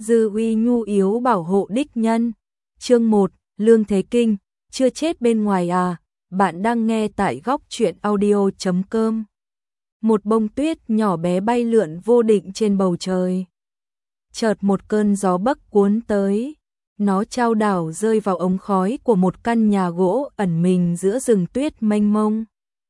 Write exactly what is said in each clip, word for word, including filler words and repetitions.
Dư uy nhu yếu bảo hộ đích nhân. Chương một, Lương Thế Kinh, chưa chết bên ngoài à? Bạn đang nghe tại góc truyện audio chấm com. Một bông tuyết nhỏ bé bay lượn vô định trên bầu trời. Chợt một cơn gió bấc cuốn tới, nó chao đảo rơi vào ống khói của một căn nhà gỗ ẩn mình giữa rừng tuyết mênh mông.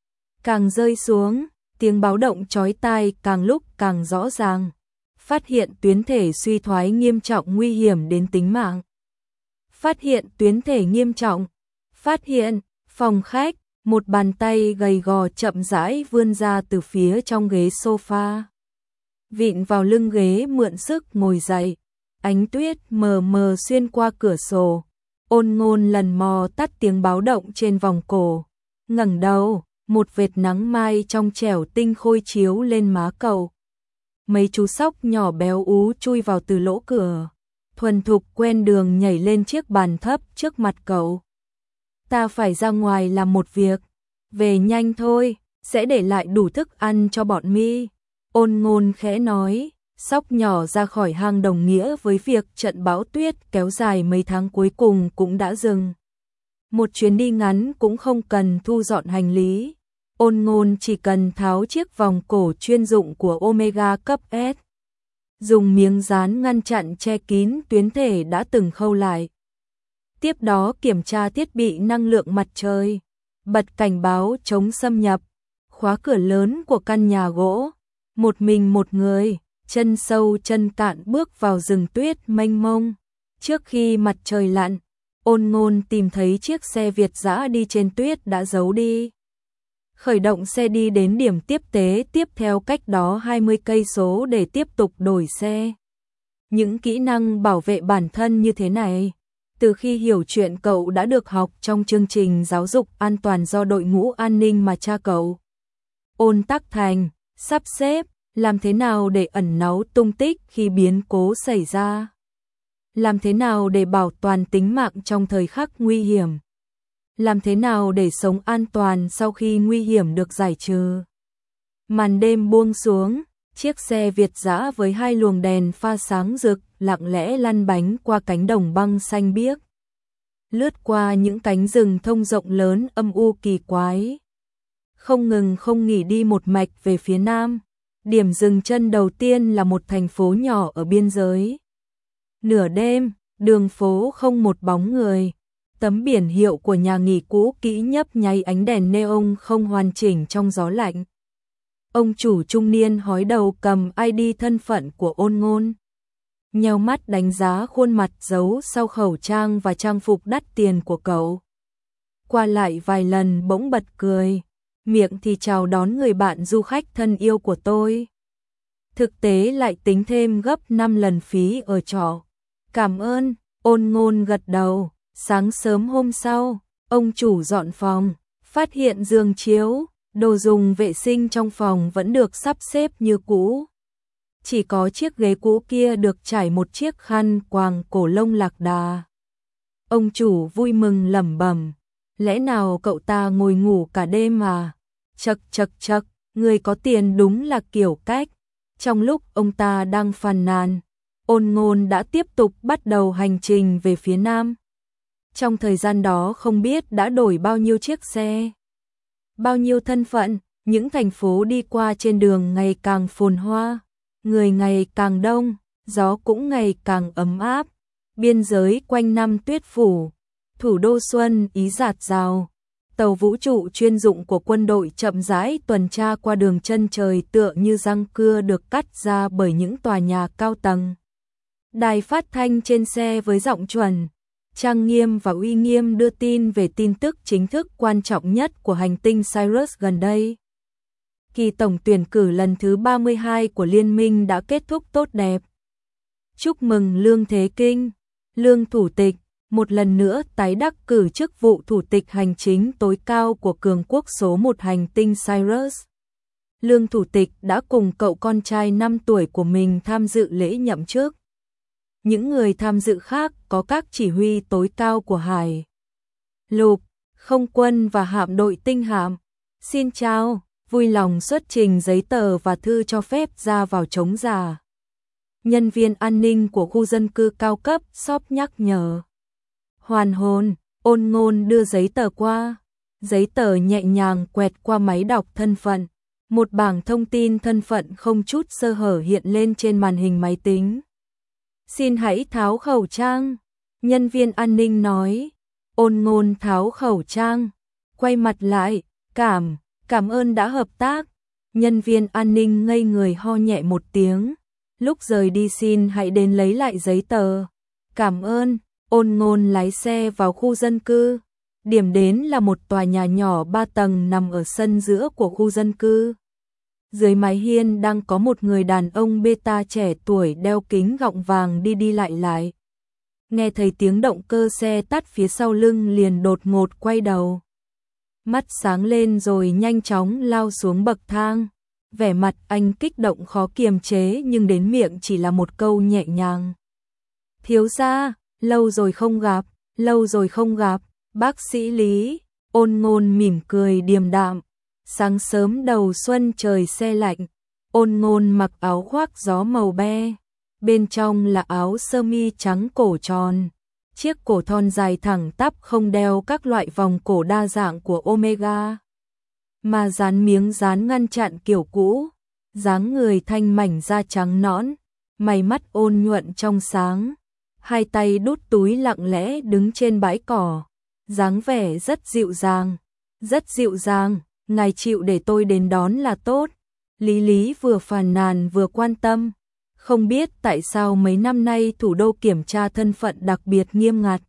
Càng rơi xuống, tiếng báo động chói tai càng lúc càng rõ ràng. Phát hiện tuyến thể suy thoái nghiêm trọng nguy hiểm đến tính mạng. Phát hiện tuyến thể nghiêm trọng. Phát hiện, phòng khách, một bàn tay gầy gò chậm rãi vươn ra từ phía trong ghế sofa. Vịn vào lưng ghế mượn sức ngồi dậy. Ánh tuyết mờ mờ xuyên qua cửa sổ. Ôn Ngôn lần mò tắt tiếng báo động trên vòng cổ. Ngẩng đầu, một vệt nắng mai trong trẻo tinh khôi chiếu lên má cậu. Mấy chú sóc nhỏ béo ú chui vào từ lỗ cửa, thuần thục quen đường nhảy lên chiếc bàn thấp trước mặt cậu. Ta phải ra ngoài làm một việc, về nhanh thôi, sẽ để lại đủ thức ăn cho bọn mi. Ôn Ngôn khẽ nói, sóc nhỏ ra khỏi hang đồng nghĩa với việc trận bão tuyết kéo dài mấy tháng cuối cùng cũng đã dừng. Một chuyến đi ngắn cũng không cần thu dọn hành lý. Ôn Ngôn chỉ cần tháo chiếc vòng cổ chuyên dụng của Omega cấp S. Dùng miếng dán ngăn chặn che kín tuyến thể đã từng khâu lại. Tiếp đó kiểm tra thiết bị năng lượng mặt trời. Bật cảnh báo chống xâm nhập. Khóa cửa lớn của căn nhà gỗ. Một mình một người, chân sâu chân cạn bước vào rừng tuyết mênh mông. Trước khi mặt trời lặn, Ôn Ngôn tìm thấy chiếc xe Việt dã đi trên tuyết đã giấu đi. Khởi động xe đi đến điểm tiếp tế tiếp theo cách đó hai mươi cây số để tiếp tục đổi xe. Những kỹ năng bảo vệ bản thân như thế này, từ khi hiểu chuyện cậu đã được học trong chương trình giáo dục an toàn do đội ngũ an ninh mà cha cậu, Ôn Tắc Thành, sắp xếp. Làm thế nào để ẩn náu tung tích khi biến cố xảy ra? Làm thế nào để bảo toàn tính mạng trong thời khắc nguy hiểm? Làm thế nào để sống an toàn sau khi nguy hiểm được giải trừ? Màn đêm buông xuống, chiếc xe Việt dã với hai luồng đèn pha sáng rực lặng lẽ lăn bánh qua cánh đồng băng xanh biếc. Lướt qua những cánh rừng thông rộng lớn âm u kỳ quái. Không ngừng không nghỉ đi một mạch về phía nam. Điểm dừng chân đầu tiên là một thành phố nhỏ ở biên giới. Nửa đêm, đường phố không một bóng người. Tấm biển hiệu của nhà nghỉ cũ kỹ nhấp nháy ánh đèn neon không hoàn chỉnh trong gió lạnh. Ông chủ trung niên hói đầu cầm i đê thân phận của Ôn Ngôn. Nheo mắt đánh giá khuôn mặt giấu sau khẩu trang và trang phục đắt tiền của cậu. Qua lại vài lần bỗng bật cười. Miệng thì chào đón người bạn du khách thân yêu của tôi. Thực tế lại tính thêm gấp năm lần phí ở trọ. Cảm ơn, Ôn Ngôn gật đầu. Sáng sớm hôm sau, ông chủ dọn phòng, phát hiện giường chiếu, đồ dùng vệ sinh trong phòng vẫn được sắp xếp như cũ. Chỉ có chiếc ghế cũ kia được trải một chiếc khăn quàng cổ lông lạc đà. Ông chủ vui mừng lẩm bẩm, lẽ nào cậu ta ngồi ngủ cả đêm mà? Chậc chậc chậc, người có tiền đúng là kiểu cách. Trong lúc ông ta đang phàn nàn, Ôn Ngôn đã tiếp tục bắt đầu hành trình về phía nam. Trong thời gian đó không biết đã đổi bao nhiêu chiếc xe, bao nhiêu thân phận, những thành phố đi qua trên đường ngày càng phồn hoa, người ngày càng đông, gió cũng ngày càng ấm áp, biên giới quanh năm tuyết phủ, thủ đô xuân ý rạt rào. Tàu vũ trụ chuyên dụng của quân đội chậm rãi tuần tra qua đường chân trời tựa như răng cưa được cắt ra bởi những tòa nhà cao tầng. Đài phát thanh trên xe với giọng chuẩn, trang nghiêm và uy nghiêm đưa tin về tin tức chính thức quan trọng nhất của hành tinh Sirius gần đây. Kỳ tổng tuyển cử lần thứ ba mươi hai của liên minh đã kết thúc tốt đẹp. Chúc mừng Lương Thế Kinh, Lương Thủ tịch, một lần nữa tái đắc cử chức vụ thủ tịch hành chính tối cao của cường quốc số một hành tinh Sirius. Lương Thủ tịch đã cùng cậu con trai năm tuổi của mình tham dự lễ nhậm chức. Những người tham dự khác có các chỉ huy tối cao của Hải, Lục, Không quân và hạm đội tinh hạm. Xin chào, vui lòng xuất trình giấy tờ và thư cho phép ra vào trống giả. Nhân viên an ninh của khu dân cư cao cấp shop nhắc nhở. Hoàn hồn, Ôn Ngôn đưa giấy tờ qua. Giấy tờ nhẹ nhàng quẹt qua máy đọc thân phận. Một bảng thông tin thân phận không chút sơ hở hiện lên trên màn hình máy tính. Xin hãy tháo khẩu trang. Nhân viên an ninh nói. Ôn Ngôn tháo khẩu trang. Quay mặt lại. Cảm, cảm ơn đã hợp tác. Nhân viên an ninh ngây người ho nhẹ một tiếng. Lúc rời đi xin hãy đến lấy lại giấy tờ. Cảm ơn. Ôn Ngôn lái xe vào khu dân cư. Điểm đến là một tòa nhà nhỏ ba tầng nằm ở sân giữa của khu dân cư. Dưới mái hiên đang có một người đàn ông beta trẻ tuổi đeo kính gọng vàng đi đi lại lại. Nghe thấy tiếng động cơ xe tắt phía sau lưng liền đột ngột quay đầu. Mắt sáng lên rồi nhanh chóng lao xuống bậc thang. Vẻ mặt anh kích động khó kiềm chế nhưng đến miệng chỉ là một câu nhẹ nhàng. Thiếu gia, lâu rồi không gặp, lâu rồi không gặp, bác sĩ Lý. Ôn Ngôn mỉm cười điềm đạm. Sáng sớm đầu xuân trời se lạnh, Ôn Ngôn mặc áo khoác gió màu be. Bên trong là áo sơ mi trắng cổ tròn. Chiếc cổ thon dài thẳng tắp không đeo các loại vòng cổ đa dạng của Omega. Mà dán miếng dán ngăn chặn kiểu cũ. Dáng người thanh mảnh da trắng nõn, mày mắt ôn nhuận trong sáng. Hai tay đút túi lặng lẽ đứng trên bãi cỏ. Dáng vẻ rất dịu dàng, rất dịu dàng. Ngài chịu để tôi đến đón là tốt. Lý Lý vừa phàn nàn vừa quan tâm. Không biết tại sao mấy năm nay thủ đô kiểm tra thân phận đặc biệt nghiêm ngặt.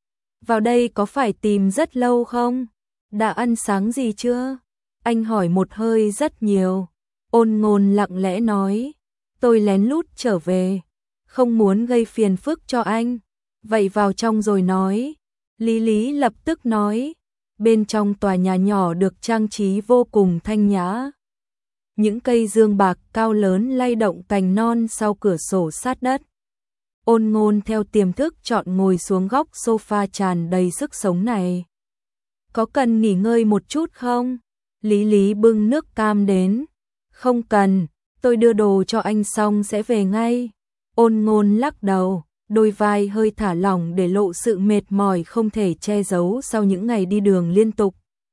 Vào đây có phải tìm rất lâu không? Đã ăn sáng gì chưa? Anh hỏi một hơi rất nhiều. Ôn Ngôn lặng lẽ nói. Tôi lén lút trở về. Không muốn gây phiền phức cho anh. Vậy vào trong rồi nói. Lý Lý lập tức nói. Bên trong tòa nhà nhỏ được trang trí vô cùng thanh nhã. Những cây dương bạc cao lớn lay động cành non sau cửa sổ sát đất. Ôn Ngôn theo tiềm thức chọn ngồi xuống góc sofa tràn đầy sức sống này. Có cần nghỉ ngơi một chút không? Lý Lý bưng nước cam đến. Không cần, tôi đưa đồ cho anh xong sẽ về ngay. Ôn Ngôn lắc đầu, đôi vai hơi thả lỏng để lộ sự mệt mỏi không thể che giấu sau những ngày đi đường liên tục.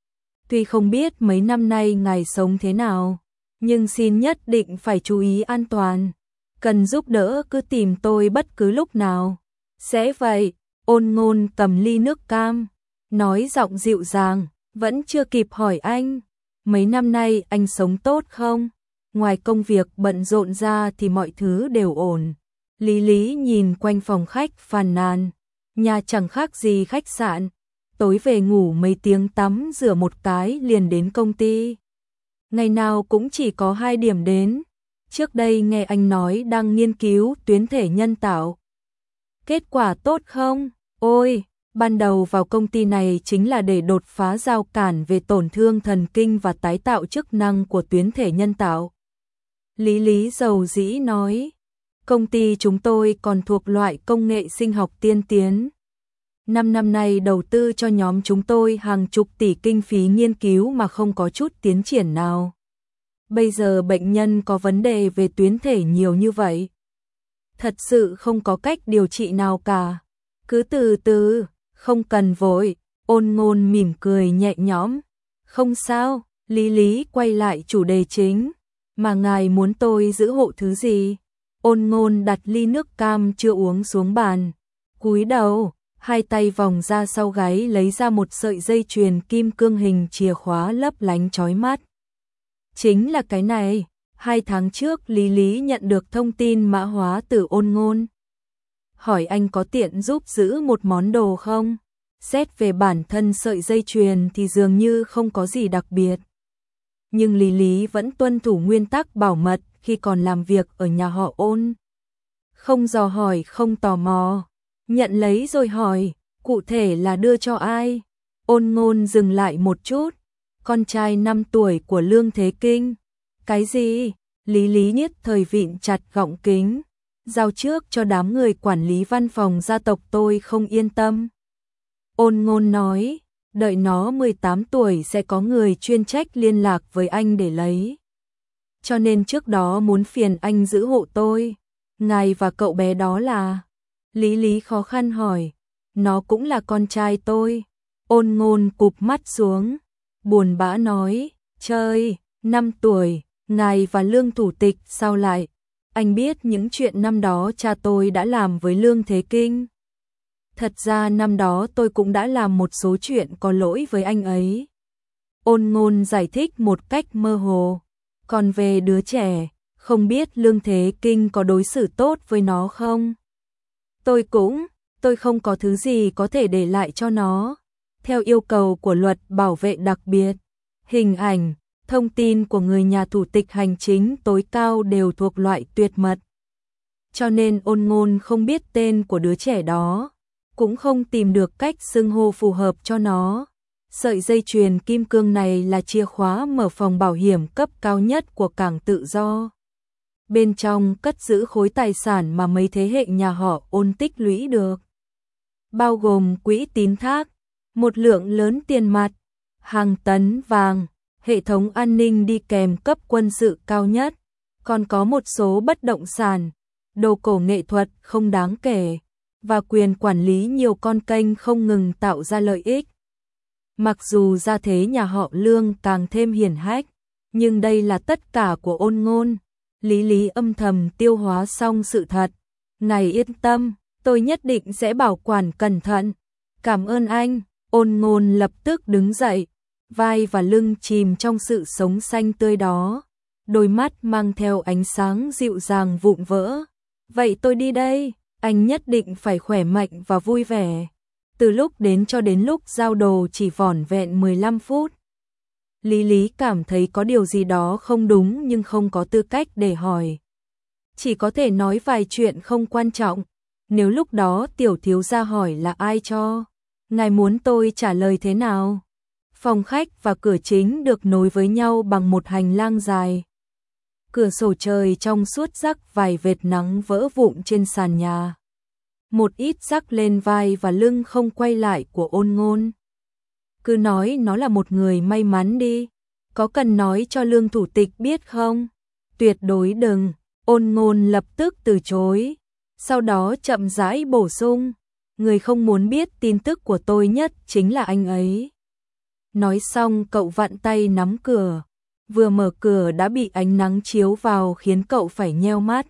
Tuy không biết mấy năm nay ngài sống thế nào, nhưng xin nhất định phải chú ý an toàn. Cần giúp đỡ cứ tìm tôi bất cứ lúc nào. Sẽ vậy. Ôn Ngôn cầm ly nước cam, nói giọng dịu dàng, vẫn chưa kịp hỏi anh. Mấy năm nay anh sống tốt không? Ngoài công việc bận rộn ra thì mọi thứ đều ổn. Lý Lý nhìn quanh phòng khách phàn nàn. Nhà chẳng khác gì khách sạn. Tối về ngủ mấy tiếng tắm rửa một cái liền đến công ty. Ngày nào cũng chỉ có hai điểm đến. Trước đây nghe anh nói đang nghiên cứu tuyến thể nhân tạo. Kết quả tốt không? Ôi, ban đầu vào công ty này chính là để đột phá rào cản về tổn thương thần kinh và tái tạo chức năng của tuyến thể nhân tạo. Lý Lý dầu dĩ nói, công ty chúng tôi còn thuộc loại công nghệ sinh học tiên tiến. Năm năm nay đầu tư cho nhóm chúng tôi hàng chục tỷ kinh phí nghiên cứu mà không có chút tiến triển nào. Bây giờ bệnh nhân có vấn đề về tuyến thể nhiều như vậy. Thật sự không có cách điều trị nào cả. Cứ từ từ, không cần vội. Ôn Ngôn mỉm cười nhẹ nhõm. Không sao, Lý Lý quay lại chủ đề chính. Mà ngài muốn tôi giữ hộ thứ gì? Ôn Ngôn đặt ly nước cam chưa uống xuống bàn. Cúi đầu, hai tay vòng ra sau gáy lấy ra một sợi dây chuyền kim cương hình chìa khóa lấp lánh chói mắt. Chính là cái này. Hai tháng trước Lý Lý nhận được thông tin mã hóa từ Ôn Ngôn. Hỏi anh có tiện giúp giữ một món đồ không? Xét về bản thân sợi dây chuyền thì dường như không có gì đặc biệt. Nhưng Lý Lý vẫn tuân thủ nguyên tắc bảo mật khi còn làm việc ở nhà họ Ôn. Không dò hỏi, không tò mò. Nhận lấy rồi hỏi, cụ thể là đưa cho ai? Ôn Ngôn dừng lại một chút. Con trai năm tuổi của Lương Thế Kinh. Cái gì? Lý Lý nhất thời vịn chặt gọng kính. Giao trước cho đám người quản lý văn phòng gia tộc tôi không yên tâm. Ôn Ngôn nói, đợi nó mười tám tuổi sẽ có người chuyên trách liên lạc với anh để lấy. Cho nên trước đó muốn phiền anh giữ hộ tôi. ngài và cậu bé đó là? Lý Lý khó khăn hỏi. Nó cũng là con trai tôi. Ôn Ngôn cụp mắt xuống, buồn bã nói, chơi, năm tuổi, ngài và Lương thủ tịch sao lại? Anh biết những chuyện năm đó cha tôi đã làm với Lương Thế Kinh. Thật ra năm đó tôi cũng đã làm một số chuyện có lỗi với anh ấy. Ôn Ngôn giải thích một cách mơ hồ. Còn về đứa trẻ, không biết Lương Thế Kinh có đối xử tốt với nó không? Tôi cũng, tôi không có thứ gì có thể để lại cho nó. Theo yêu cầu của luật bảo vệ đặc biệt, hình ảnh, thông tin của người nhà thủ tịch hành chính tối cao đều thuộc loại tuyệt mật. Cho nên Ôn Ngôn không biết tên của đứa trẻ đó, cũng không tìm được cách xưng hô phù hợp cho nó. Sợi dây chuyền kim cương này là chìa khóa mở phòng bảo hiểm cấp cao nhất của Cảng Tự Do. Bên trong cất giữ khối tài sản mà mấy thế hệ nhà họ Ôn tích lũy được, bao gồm quỹ tín thác, một lượng lớn tiền mặt, hàng tấn vàng, hệ thống an ninh đi kèm cấp quân sự cao nhất, còn có một số bất động sản, đồ cổ nghệ thuật không đáng kể, và quyền quản lý nhiều con kênh không ngừng tạo ra lợi ích. Mặc dù gia thế nhà họ Lương càng thêm hiển hách, nhưng đây là tất cả của Ôn Ngôn. Lý Lý âm thầm tiêu hóa xong sự thật. Ngài yên tâm, tôi nhất định sẽ bảo quản cẩn thận. Cảm ơn anh. Ôn Ngôn lập tức đứng dậy, vai và lưng chìm trong sự sống xanh tươi đó, đôi mắt mang theo ánh sáng dịu dàng vụn vỡ. Vậy tôi đi đây, anh nhất định phải khỏe mạnh và vui vẻ. Từ lúc đến cho đến lúc giao đồ chỉ vỏn vẹn mười lăm phút. Lý Lý cảm thấy có điều gì đó không đúng nhưng không có tư cách để hỏi. Chỉ có thể nói vài chuyện không quan trọng. Nếu lúc đó tiểu thiếu gia hỏi là ai cho, ngài muốn tôi trả lời thế nào? Phòng khách và cửa chính được nối với nhau bằng một hành lang dài. Cửa sổ trời trong suốt rắc vài vệt nắng vỡ vụn trên sàn nhà. Một ít rắc lên vai và lưng không quay lại của Ôn Ngôn. Cứ nói nó là một người may mắn đi. Có cần nói cho Lương thủ tịch biết không? Tuyệt đối đừng. Ôn Ngôn lập tức từ chối. Sau đó chậm rãi bổ sung. Người không muốn biết tin tức của tôi nhất chính là anh ấy. Nói xong cậu vặn tay nắm cửa. Vừa mở cửa đã bị ánh nắng chiếu vào khiến cậu phải nheo mắt.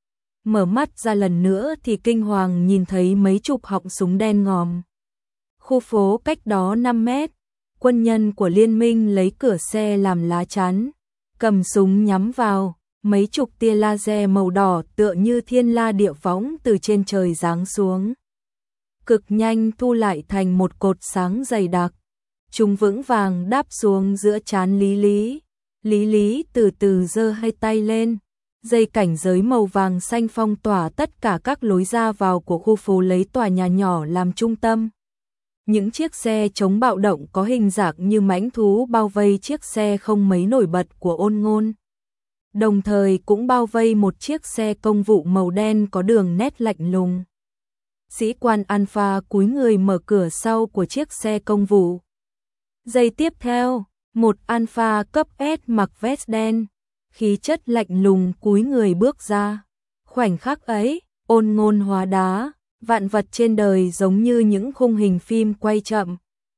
Mở mắt ra lần nữa thì kinh hoàng nhìn thấy mấy chục họng súng đen ngòm. Khu phố cách đó năm mét, quân nhân của liên minh lấy cửa xe làm lá chắn, cầm súng nhắm vào, mấy chục tia laser màu đỏ tựa như thiên la địa võng từ trên trời giáng xuống. Cực nhanh thu lại thành một cột sáng dày đặc. Chúng vững vàng đáp xuống giữa trán Lý Lý. Lý Lý từ từ giơ hai tay lên. Dây cảnh giới màu vàng xanh phong tỏa tất cả các lối ra vào của khu phố lấy tòa nhà nhỏ làm trung tâm. Những chiếc xe chống bạo động có hình dạng như mãnh thú bao vây chiếc xe không mấy nổi bật của Ôn Ngôn. Đồng thời cũng bao vây một chiếc xe công vụ màu đen có đường nét lạnh lùng. Sĩ quan Alpha cúi người mở cửa sau của chiếc xe công vụ. Giây tiếp theo, một Alpha cấp S mặc vest đen, khí chất lạnh lùng cúi người bước ra. Khoảnh khắc ấy, Ôn Ngôn hóa đá, vạn vật trên đời giống như những khung hình phim quay chậm.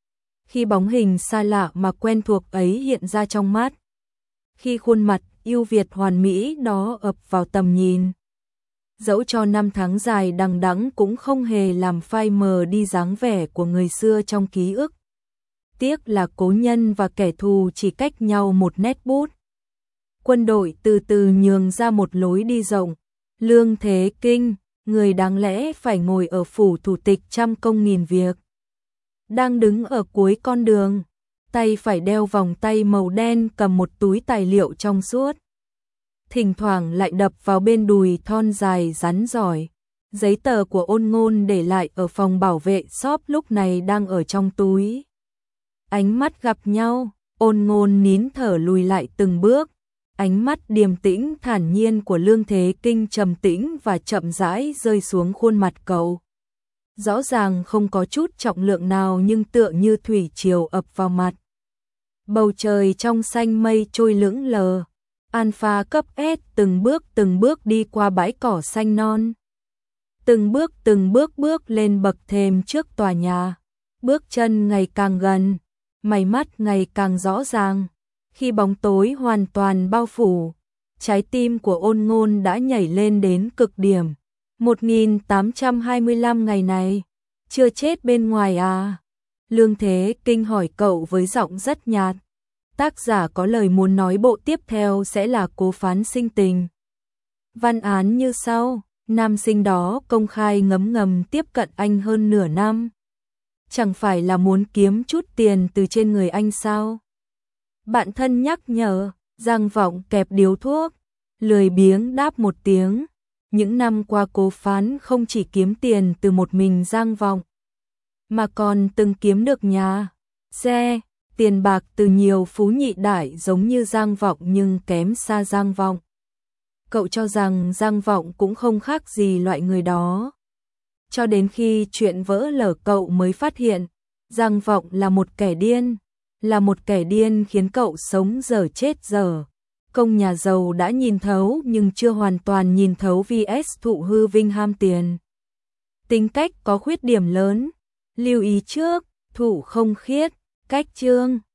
Khi bóng hình xa lạ mà quen thuộc ấy hiện ra trong mắt, khi khuôn mặt ưu việt hoàn mỹ đó ập vào tầm nhìn, dẫu cho năm tháng dài đằng đẵng cũng không hề làm phai mờ đi dáng vẻ của người xưa trong ký ức. Tiếc là cố nhân và kẻ thù chỉ cách nhau một nét bút. Quân đội từ từ nhường ra một lối đi rộng. Lương Thế Kinh, người đáng lẽ phải ngồi ở phủ thủ tịch trăm công nghìn việc, đang đứng ở cuối con đường, tay phải đeo vòng tay màu đen cầm một túi tài liệu trong suốt. Thỉnh thoảng lại đập vào bên đùi thon dài rắn giỏi. Giấy tờ của Ôn Ngôn để lại ở phòng bảo vệ shop lúc này đang ở trong túi. Ánh mắt gặp nhau, Ôn Ngôn nín thở lùi lại từng bước. Ánh mắt điềm tĩnh thản nhiên của Lương Thế Kinh trầm tĩnh và chậm rãi rơi xuống khuôn mặt cậu. Rõ ràng không có chút trọng lượng nào nhưng tựa như thủy triều ập vào mặt. Bầu trời trong xanh mây trôi lững lờ, Alpha cấp S từng bước từng bước đi qua bãi cỏ xanh non. Từng bước từng bước bước lên bậc thềm trước tòa nhà. Bước chân ngày càng gần, mày mắt ngày càng rõ ràng. Khi bóng tối hoàn toàn bao phủ, trái tim của Ôn Ngôn đã nhảy lên đến cực điểm. một nghìn tám trăm hai mươi lăm ngày này, chưa chết bên ngoài à? Lương Thế Kinh hỏi cậu với giọng rất nhạt. Tác giả có lời muốn nói bộ tiếp theo sẽ là cố phán sinh tình. Văn án như sau, nam sinh đó công khai ngấm ngầm tiếp cận anh hơn nửa năm. Chẳng phải là muốn kiếm chút tiền từ trên người anh sao? Bạn thân nhắc nhở, Giang Vọng kẹp điếu thuốc, lười biếng đáp một tiếng. Những năm qua cố phán không chỉ kiếm tiền từ một mình Giang Vọng, mà còn từng kiếm được nhà, xe, tiền bạc từ nhiều phú nhị đại giống như Giang Vọng nhưng kém xa Giang Vọng. Cậu cho rằng Giang Vọng cũng không khác gì loại người đó. Cho đến khi chuyện vỡ lở cậu mới phát hiện, Giang Vọng là một kẻ điên, là một kẻ điên khiến cậu sống dở chết dở. Công nhà giàu đã nhìn thấu nhưng chưa hoàn toàn nhìn thấu vs thụ hư vinh ham tiền. Tính cách có khuyết điểm lớn, lưu ý trước, thủ không khiết, cách chương.